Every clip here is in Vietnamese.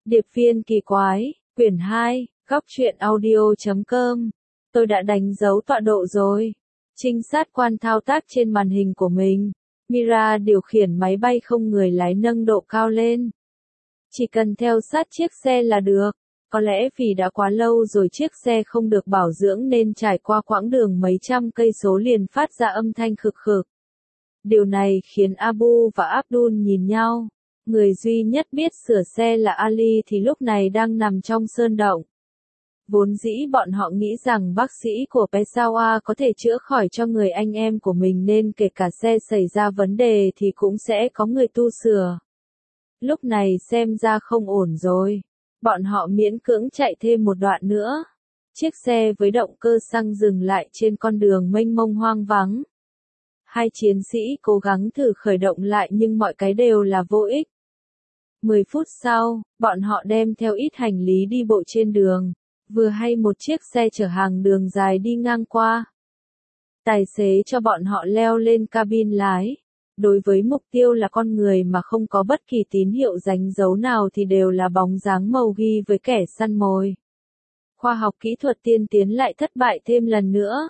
Điệp viên kỳ quái, quyển 2, góc truyện audio.com. Tôi đã đánh dấu tọa độ rồi. Trinh sát quan thao tác trên màn hình của mình. Mira điều khiển máy bay không người lái nâng độ cao lên. Chỉ cần theo sát chiếc xe là được. Có lẽ vì đã quá lâu rồi chiếc xe không được bảo dưỡng nên trải qua quãng đường mấy trăm cây số liền phát ra âm thanh khực khực. Điều này khiến Abu và Abdul nhìn nhau. Người duy nhất biết sửa xe là Ali thì lúc này đang nằm trong sơn động. Vốn dĩ bọn họ nghĩ rằng bác sĩ của Peshawar có thể chữa khỏi cho người anh em của mình nên kể cả xe xảy ra vấn đề thì cũng sẽ có người tu sửa. Lúc này xem ra không ổn rồi. Bọn họ miễn cưỡng chạy thêm một đoạn nữa. Chiếc xe với động cơ xăng dừng lại trên con đường mênh mông hoang vắng. Hai chiến sĩ cố gắng thử khởi động lại nhưng mọi cái đều là vô ích. 10 phút sau, bọn họ đem theo ít hành lý đi bộ trên đường. Vừa hay một chiếc xe chở hàng đường dài đi ngang qua. Tài xế cho bọn họ leo lên cabin lái. Đối với mục tiêu là con người mà không có bất kỳ tín hiệu đánh dấu nào thì đều là bóng dáng màu ghi với kẻ săn mồi. Khoa học kỹ thuật tiên tiến lại thất bại thêm lần nữa.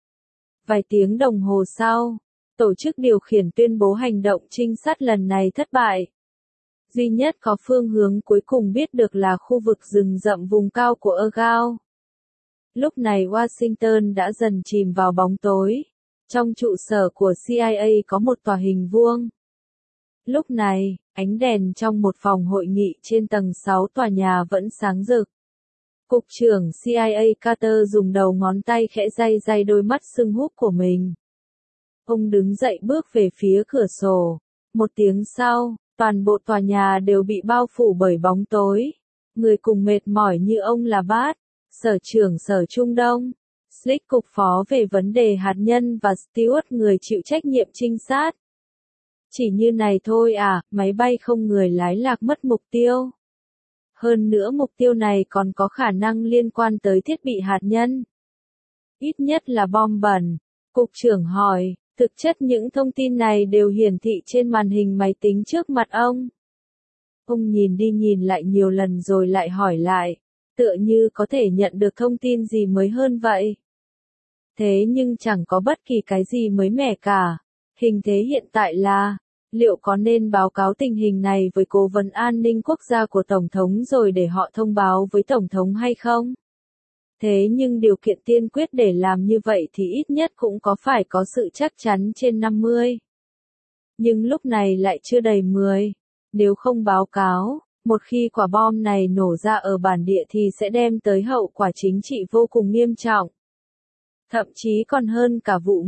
Vài tiếng đồng hồ sau, tổ chức điều khiển tuyên bố hành động trinh sát lần này thất bại. Duy nhất có phương hướng cuối cùng biết được là khu vực rừng rậm vùng cao của Ergao. Lúc này Washington đã dần chìm vào bóng tối. Trong trụ sở của CIA có một tòa hình vuông. Lúc này, ánh đèn trong một phòng hội nghị trên tầng 6 tòa nhà vẫn sáng rực. Cục trưởng CIA Carter dùng đầu ngón tay khẽ day day đôi mắt sưng húp của mình. Ông đứng dậy bước về phía cửa sổ. Một tiếng sau, toàn bộ tòa nhà đều bị bao phủ bởi bóng tối. Người cùng mệt mỏi như ông là Bart, Sở trưởng Sở Trung Đông, Slick cục phó về vấn đề hạt nhân và Stewart người chịu trách nhiệm trinh sát. Chỉ như này thôi à, máy bay không người lái lạc mất mục tiêu. Hơn nữa mục tiêu này còn có khả năng liên quan tới thiết bị hạt nhân. Ít nhất là bom bẩn. Cục trưởng hỏi, thực chất những thông tin này đều hiển thị trên màn hình máy tính trước mặt ông. Ông nhìn đi nhìn lại nhiều lần rồi lại hỏi lại, tựa như có thể nhận được thông tin gì mới hơn vậy. Thế nhưng chẳng có bất kỳ cái gì mới mẻ cả. Hình thế hiện tại là, liệu có nên báo cáo tình hình này với Cố vấn An ninh Quốc gia của Tổng thống rồi để họ thông báo với Tổng thống hay không? Thế nhưng điều kiện tiên quyết để làm như vậy thì ít nhất cũng có phải có sự chắc chắn trên 50. Nhưng lúc này lại chưa đầy 10. Nếu không báo cáo, một khi quả bom này nổ ra ở bản địa thì sẽ đem tới hậu quả chính trị vô cùng nghiêm trọng. Thậm chí còn hơn cả vụ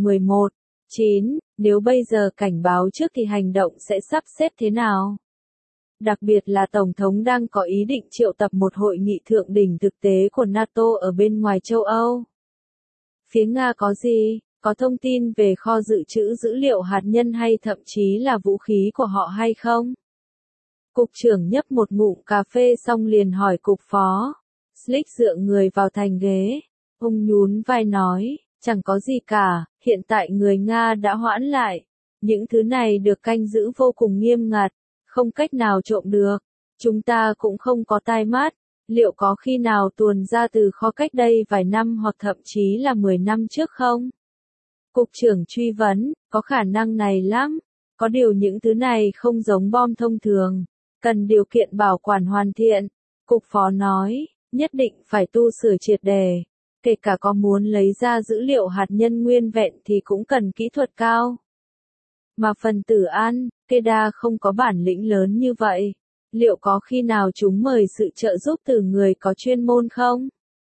11/9, nếu bây giờ cảnh báo trước thì hành động sẽ sắp xếp thế nào? Đặc biệt là Tổng thống đang có ý định triệu tập một hội nghị thượng đỉnh thực tế của NATO ở bên ngoài châu Âu. Phía Nga có gì? Có thông tin về kho dự trữ dữ liệu hạt nhân hay thậm chí là vũ khí của họ hay không? Cục trưởng nhấp một ngụm cà phê xong liền hỏi cục phó. Slick dựa người vào thành ghế. Ông nhún vai nói, chẳng có gì cả, hiện tại người Nga đã hoãn lại. Những thứ này được canh giữ vô cùng nghiêm ngặt, không cách nào trộm được. Chúng ta cũng không có tai mắt. Liệu có khi nào tuồn ra từ kho cách đây vài năm hoặc thậm chí là 10 năm trước không? Cục trưởng truy vấn, có khả năng này lắm. Có điều những thứ này không giống bom thông thường. Cần điều kiện bảo quản hoàn thiện. Cục phó nói, nhất định phải tu sửa triệt đề. Kể cả có muốn lấy ra dữ liệu hạt nhân nguyên vẹn thì cũng cần kỹ thuật cao. Mà phần tử Al-Qaeda không có bản lĩnh lớn như vậy. Liệu có khi nào chúng mời sự trợ giúp từ người có chuyên môn không?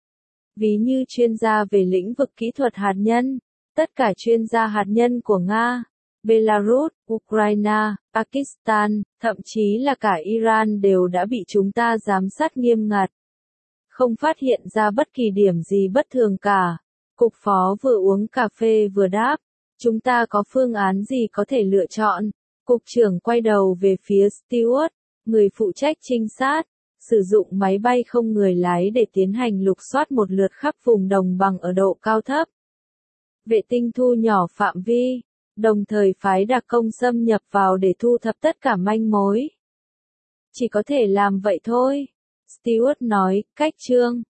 Ví như chuyên gia về lĩnh vực kỹ thuật hạt nhân, tất cả chuyên gia hạt nhân của Nga, Belarus, Ukraine, Pakistan, thậm chí là cả Iran đều đã bị chúng ta giám sát nghiêm ngặt. Không phát hiện ra bất kỳ điểm gì bất thường cả. Cục phó vừa uống cà phê vừa đáp. Chúng ta có phương án gì có thể lựa chọn? Cục trưởng quay đầu về phía Stewart, người phụ trách trinh sát, sử dụng máy bay không người lái để tiến hành lục soát một lượt khắp vùng đồng bằng ở độ cao thấp. Vệ tinh thu nhỏ phạm vi, đồng thời phái đặc công xâm nhập vào để thu thập tất cả manh mối. Chỉ có thể làm vậy thôi. Stewart nói, cách chương.